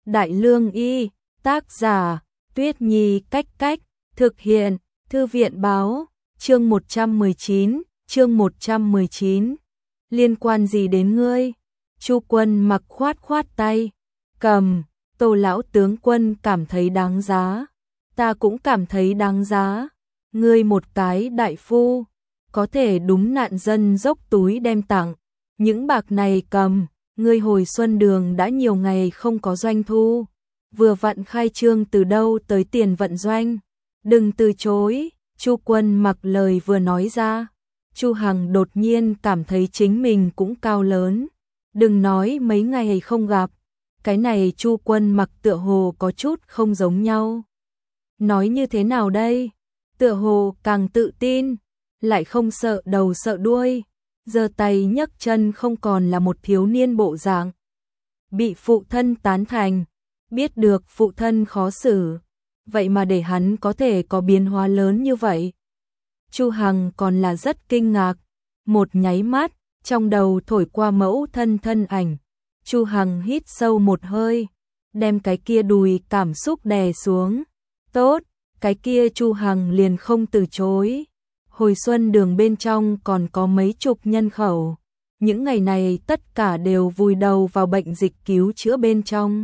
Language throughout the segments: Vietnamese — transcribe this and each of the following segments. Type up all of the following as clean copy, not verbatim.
Đại Lương Y, tác giả, Tuyết Nhi cách cách, thực hiện, Thư viện báo, chương 119, liên quan gì đến ngươi? Chu Quân Mặc khoát khoát tay, cầm, Tô lão tướng quân cảm thấy đáng giá, ta cũng cảm thấy đáng giá, ngươi một cái đại phu, có thể đúng nạn dân dốc túi đem tặng, những bạc này cầm, ngươi hồi xuân đường đã nhiều ngày không có doanh thu, vừa vặn khai trương từ đâu tới tiền vận doanh, đừng từ chối. Chu Quân Mặc lời vừa nói ra, Chu Hằng đột nhiên cảm thấy chính mình cũng cao lớn, đừng nói mấy ngày không gặp, cái này Chu Quân Mặc tựa hồ có chút không giống nhau. Nói như thế nào đây? Tựa hồ càng tự tin, lại không sợ đầu sợ đuôi, giơ tay nhấc chân không còn là một thiếu niên bộ dạng. Bị phụ thân tán thành, biết được phụ thân khó xử, vậy mà để hắn có thể có biến hóa lớn như vậy. Chu Hằng còn là rất kinh ngạc, một nháy mắt, trong đầu thổi qua mẫu thân thân ảnh. Chu Hằng hít sâu một hơi, đem cái kia đùi cảm xúc đè xuống. Tốt, cái kia Chu Hằng liền không từ chối. Hồi xuân đường bên trong còn có mấy chục nhân khẩu. Những ngày này tất cả đều vùi đầu vào bệnh dịch cứu chữa bên trong.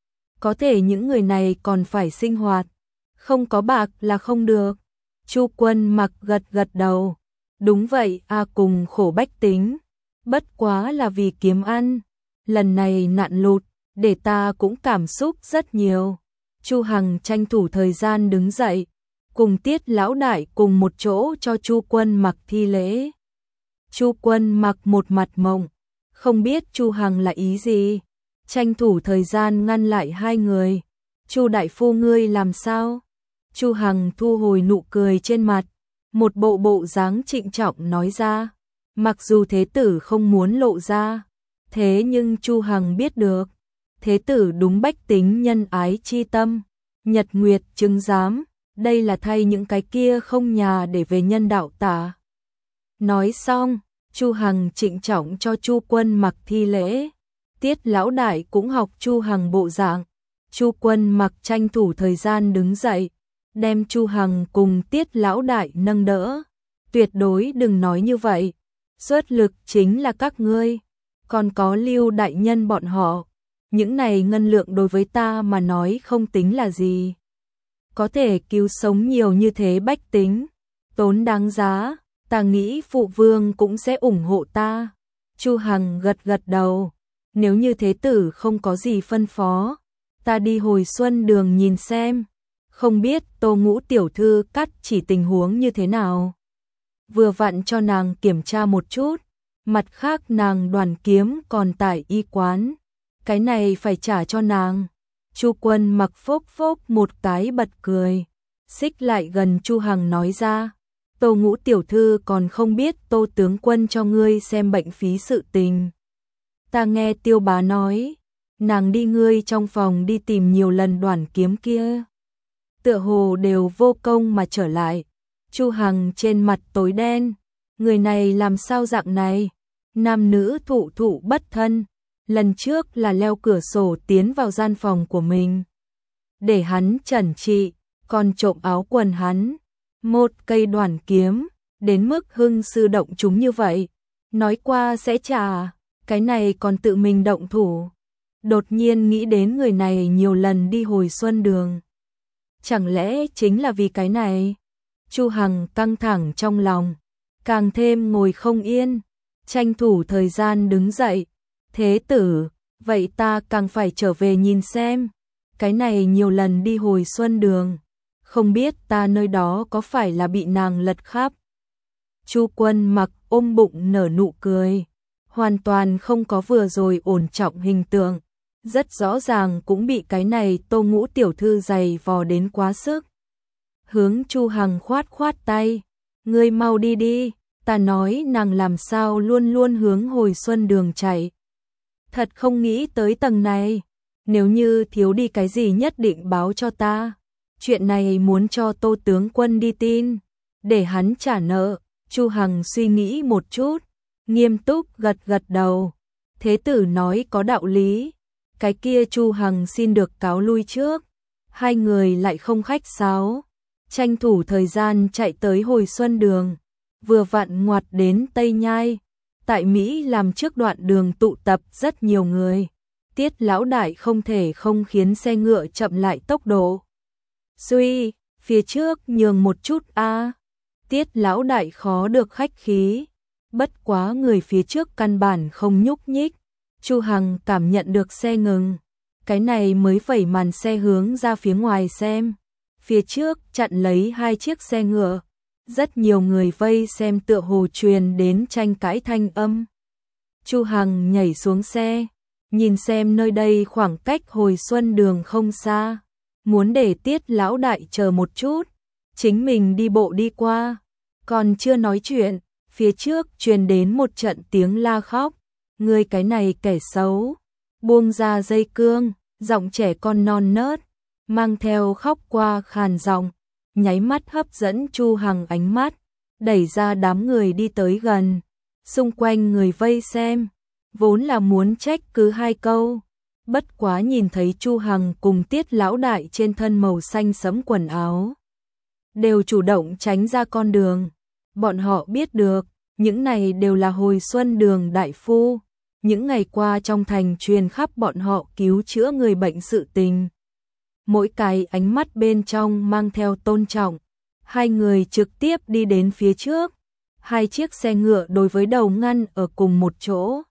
Có thể những người này còn phải sinh hoạt, không có bạc là không được. Chu Quân Mặc gật gật đầu. Đúng vậy, cùng khổ bách tính. Bất quá là vì kiếm ăn. Lần này nạn lụt, để ta cũng cảm xúc rất nhiều. Chu Hằng tranh thủ thời gian đứng dậy, cùng Tiết lão đại cùng một chỗ cho Chu Quân Mặc thi lễ. Chu Quân Mặc một mặt mộng, không biết Chu Hằng là ý gì, tranh thủ thời gian ngăn lại hai người. Chu đại phu ngươi làm sao? Chu Hằng thu hồi nụ cười trên mặt, một bộ dáng trịnh trọng nói ra, mặc dù thế tử không muốn lộ ra, thế nhưng Chu Hằng biết được, thế tử đúng bách tính nhân ái chi tâm, nhật nguyệt chứng giám, đây là thay những cái kia không nhà để về nhân đạo tả. Nói xong, Chu Hằng trịnh trọng cho Chu Quân Mặc thi lễ. Tiết lão đại cũng học Chu Hằng bộ dạng. Chu Quân Mặc tranh thủ thời gian đứng dậy, đem Chu Hằng cùng Tiết lão đại nâng đỡ. Tuyệt đối đừng nói như vậy, xuất lực chính là các ngươi, còn có Lưu đại nhân bọn họ. Những này ngân lượng đối với ta mà nói không tính là gì. Có thể cứu sống nhiều như thế bách tính, tốn đáng giá, ta nghĩ phụ vương cũng sẽ ủng hộ ta. Chu Hằng gật gật đầu, nếu như thế tử không có gì phân phó, ta đi hồi xuân đường nhìn xem, không biết Tô Ngũ tiểu thư cắt chỉ tình huống như thế nào. Vừa vặn cho nàng kiểm tra một chút, mặt khác nàng Đoàn Kiếm còn tại y quán, cái này phải trả cho nàng. Chu Quân Mặc phốc phốc một cái bật cười, xích lại gần Chu Hằng nói ra, Tô Ngũ tiểu thư còn không biết Tô tướng quân cho ngươi xem bệnh phí sự tình. Ta nghe Tiêu bá nói, nàng đi ngươi trong phòng đi tìm nhiều lần Đoàn Kiếm kia, tựa hồ đều vô công mà trở lại. Chu Hằng trên mặt tối đen, người này làm sao dạng này, nam nữ thụ bất thân. Lần trước là leo cửa sổ tiến vào gian phòng của mình, để hắn trần trị, còn trộm áo quần hắn, một cây Đoàn Kiếm, đến mức hưng sư động chúng như vậy, nói qua sẽ trả, cái này còn tự mình động thủ. Đột nhiên nghĩ đến người này nhiều lần đi hồi xuân đường, chẳng lẽ chính là vì cái này? Chu Hằng căng thẳng trong lòng, càng thêm ngồi không yên, tranh thủ thời gian đứng dậy. Thế tử, vậy ta càng phải trở về nhìn xem, cái này nhiều lần đi hồi xuân đường, không biết ta nơi đó có phải là bị nàng lật khắp. Chu Quân Mặc ôm bụng nở nụ cười, hoàn toàn không có vừa rồi ổn trọng hình tượng, rất rõ ràng cũng bị cái này Tô Ngũ tiểu thư giày vò đến quá sức. Hướng Chu Hằng khoát khoát tay, ngươi mau đi đi, ta nói nàng làm sao luôn luôn hướng hồi xuân đường chạy. Thật không nghĩ tới tầng này, nếu như thiếu đi cái gì nhất định báo cho ta. Chuyện này muốn cho Tô tướng quân đi tin, để hắn trả nợ. Chu Hằng suy nghĩ một chút, nghiêm túc gật gật đầu. Thế tử nói có đạo lý. cái kia Chu Hằng xin được cáo lui trước. Hai người lại không khách sáo, tranh thủ thời gian chạy tới Hồi Xuân Đường, vừa vặn ngoặt đến Tây Nhai. Tại Mỹ làm trước đoạn đường tụ tập rất nhiều người. Tiết lão đại không thể không khiến xe ngựa chậm lại tốc độ. Suy, phía trước nhường một chút a. Tiết lão đại khó được khách khí. Bất quá người phía trước căn bản không nhúc nhích. Chu Hằng cảm nhận được xe ngừng. Cái này mới phẩy màn xe hướng ra phía ngoài xem. Phía trước chặn lấy hai chiếc xe ngựa. Rất nhiều người vây xem tựa hồ truyền đến tranh cãi thanh âm. Chu Hằng nhảy xuống xe, nhìn xem nơi đây khoảng cách Hồi Xuân Đường không xa. Muốn để Tiết lão đại chờ một chút, chính mình đi bộ đi qua. Còn chưa nói chuyện, phía trước truyền đến một trận tiếng la khóc. Ngươi cái này kẻ xấu, buông ra dây cương, giọng trẻ con non nớt, mang theo khóc qua khàn giọng, nháy mắt hấp dẫn Chu Hằng ánh mắt, đẩy ra đám người đi tới gần. Xung quanh người vây xem, vốn là muốn trách cứ hai câu, bất quá nhìn thấy Chu Hằng cùng Tiết lão đại trên thân màu xanh sẫm quần áo, đều chủ động tránh ra con đường. Bọn họ biết được, những này đều là Hồi Xuân Đường đại phu, những ngày qua trong thành truyền khắp bọn họ cứu chữa người bệnh sự tình. Mỗi cái ánh mắt bên trong mang theo tôn trọng. Hai người trực tiếp đi đến phía trước. Hai chiếc xe ngựa đối với đầu ngăn ở cùng một chỗ.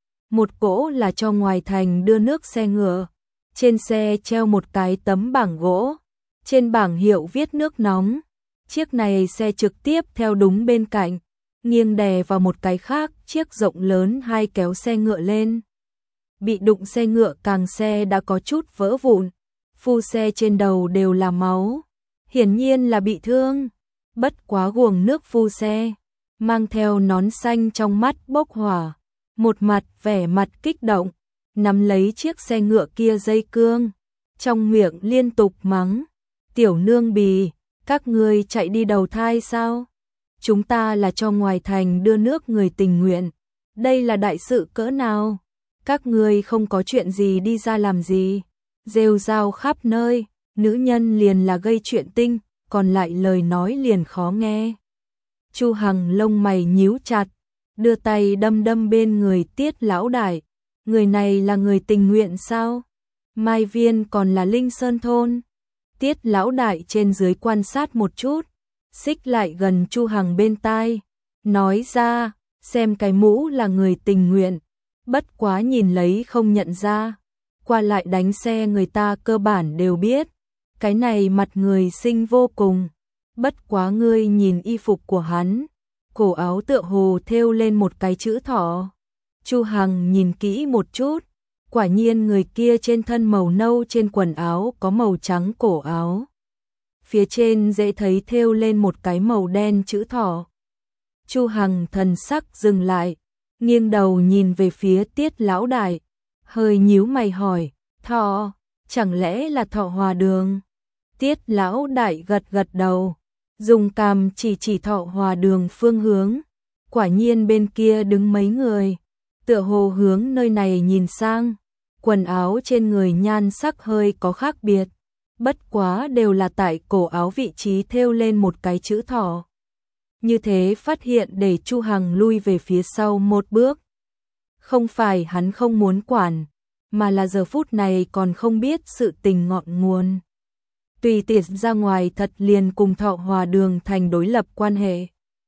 Một cỗ là cho ngoài thành đưa nước xe ngựa. Trên xe treo một cái tấm bảng gỗ. Trên bảng hiệu viết nước nóng. Chiếc này xe trực tiếp theo đúng bên cạnh, nghiêng đè vào một cái khác, chiếc rộng lớn hai kéo xe ngựa lên. Bị đụng xe ngựa càng xe đã có chút vỡ vụn. Phu xe trên đầu đều là máu, hiển nhiên là bị thương. Bất quá guồng nước phu xe, mang theo nón xanh trong mắt bốc hỏa, một mặt vẻ mặt kích động, nắm lấy chiếc xe ngựa kia dây cương, trong miệng liên tục mắng, tiểu nương bì, các ngươi chạy đi đầu thai sao? Chúng ta là cho ngoài thành đưa nước người tình nguyện, đây là đại sự cỡ nào? Các ngươi không có chuyện gì đi ra làm gì? Rêu rao khắp nơi, nữ nhân liền là gây chuyện tinh, còn lại lời nói liền khó nghe. Chu Hằng lông mày nhíu chặt, đưa tay đâm đâm bên người Tiết lão đại. Người này là người tình nguyện sao? Mai Viên còn là Linh Sơn thôn. Tiết lão đại trên dưới quan sát một chút, xích lại gần Chu Hằng bên tai, nói ra, xem cái mũ là người tình nguyện, bất quá nhìn lấy không nhận ra. Qua lại đánh xe người ta cơ bản đều biết, cái này mặt người xinh vô cùng. Bất quá ngươi nhìn y phục của hắn, cổ áo tựa hồ thêu lên một cái chữ thỏ. Chu Hằng nhìn kỹ một chút, quả nhiên người kia trên thân màu nâu, trên quần áo có màu trắng cổ áo. Phía trên dễ thấy thêu lên một cái màu đen chữ thỏ. Chu Hằng thần sắc dừng lại, nghiêng đầu nhìn về phía Tiết lão đại, hơi nhíu mày hỏi, thọ, chẳng lẽ là Thọ Hòa Đường? Tiết lão đại gật gật đầu, dùng cằm chỉ chỉ Thọ Hòa Đường phương hướng. Quả nhiên bên kia đứng mấy người, tựa hồ hướng nơi này nhìn sang. Quần áo trên người nhan sắc hơi có khác biệt, bất quá đều là tại cổ áo vị trí thêu lên một cái chữ thỏ. Như thế phát hiện để Chu Hằng lui về phía sau một bước. Không phải hắn không muốn quản, mà là giờ phút này còn không biết sự tình ngọn nguồn. Tùy tiện ra ngoài thật liền cùng Thọ Hòa Đường thành đối lập quan hệ.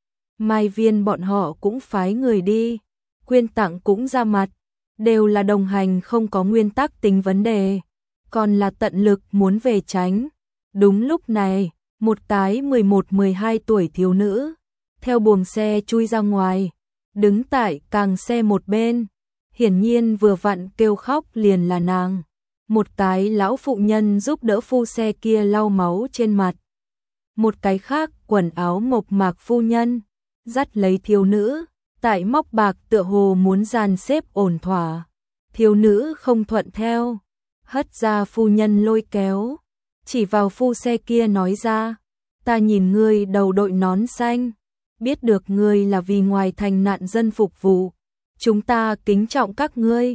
Mai Viên bọn họ cũng phái người đi, Quyên Tặng cũng ra mặt, đều là đồng hành không có nguyên tắc tính vấn đề, còn là tận lực muốn về tránh. Đúng lúc này, một cái 11-12 tuổi thiếu nữ, theo buồng xe chui ra ngoài, đứng tại càng xe một bên, hiển nhiên vừa vặn kêu khóc liền là nàng. Một cái lão phụ nhân giúp đỡ phu xe kia lau máu trên mặt. Một cái khác quần áo mộc mạc phu nhân, dắt lấy thiếu nữ, tại móc bạc tựa hồ muốn dàn xếp ổn thỏa. Thiếu nữ không thuận theo, hất ra phu nhân lôi kéo, chỉ vào phu xe kia nói ra, ta nhìn ngươi đầu đội nón xanh, biết được ngươi là vì ngoài thành nạn dân phục vụ, chúng ta kính trọng các ngươi,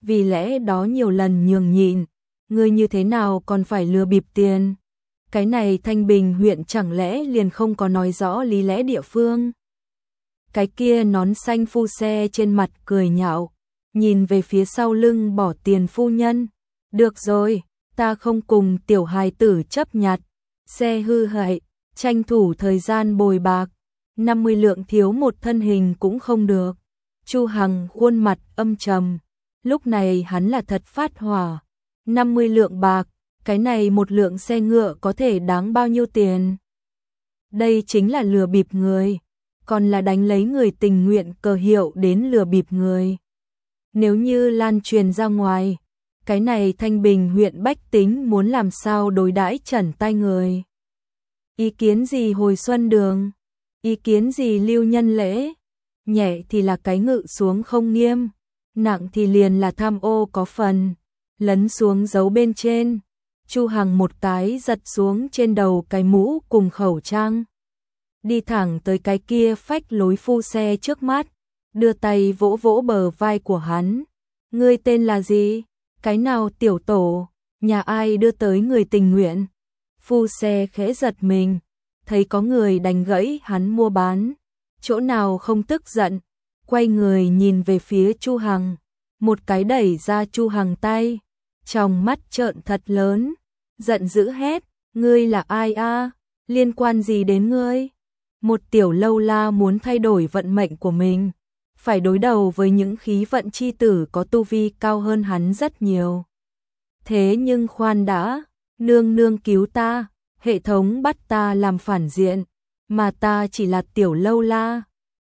vì lẽ đó nhiều lần nhường nhịn, ngươi như thế nào còn phải lừa bịp tiền? Cái này Thanh Bình huyện chẳng lẽ liền không có nói rõ lý lẽ địa phương? Cái kia nón xanh phu xe trên mặt cười nhạo, nhìn về phía sau lưng bỏ tiền phu nhân. Được rồi, ta không cùng tiểu hài tử chấp nhặt, xe hư hại, tranh thủ thời gian bồi bạc, 50 lượng thiếu một thân hình cũng không được. Chu Hằng khuôn mặt âm trầm, lúc này hắn là thật phát hỏa. 50 lượng bạc, cái này một lượng xe ngựa có thể đáng bao nhiêu tiền? Đây chính là lừa bịp người, còn là đánh lấy người tình nguyện cờ hiệu đến lừa bịp người. Nếu như lan truyền ra ngoài, cái này Thanh Bình huyện bách tính muốn làm sao đối đãi Trần Tai người? Ý kiến gì Hồi Xuân Đường? Ý kiến gì Lưu Nhân Lễ? Nhẹ thì là cái ngự xuống không nghiêm, nặng thì liền là tham ô có phần, lấn xuống giấu bên trên. Chu Hằng một cái giật xuống trên đầu cái mũ cùng khẩu trang, đi thẳng tới cái kia phách lối phu xe trước mắt, đưa tay vỗ vỗ bờ vai của hắn. Ngươi tên là gì? Cái nào tiểu tổ? Nhà ai đưa tới người tình nguyện? Phu xe khẽ giật mình, thấy có người đánh gãy hắn mua bán, chỗ nào không tức giận, quay người nhìn về phía Chu Hằng, một cái đẩy ra Chu Hằng tay, trong mắt trợn thật lớn, giận dữ hét, ngươi là ai a? Liên quan gì đến ngươi? Một tiểu lâu la muốn thay đổi vận mệnh của mình, phải đối đầu với những khí vận chi tử có tu vi cao hơn hắn rất nhiều. Thế nhưng khoan đã, nương nương cứu ta, hệ thống bắt ta làm phản diện, mà ta chỉ là tiểu lâu la,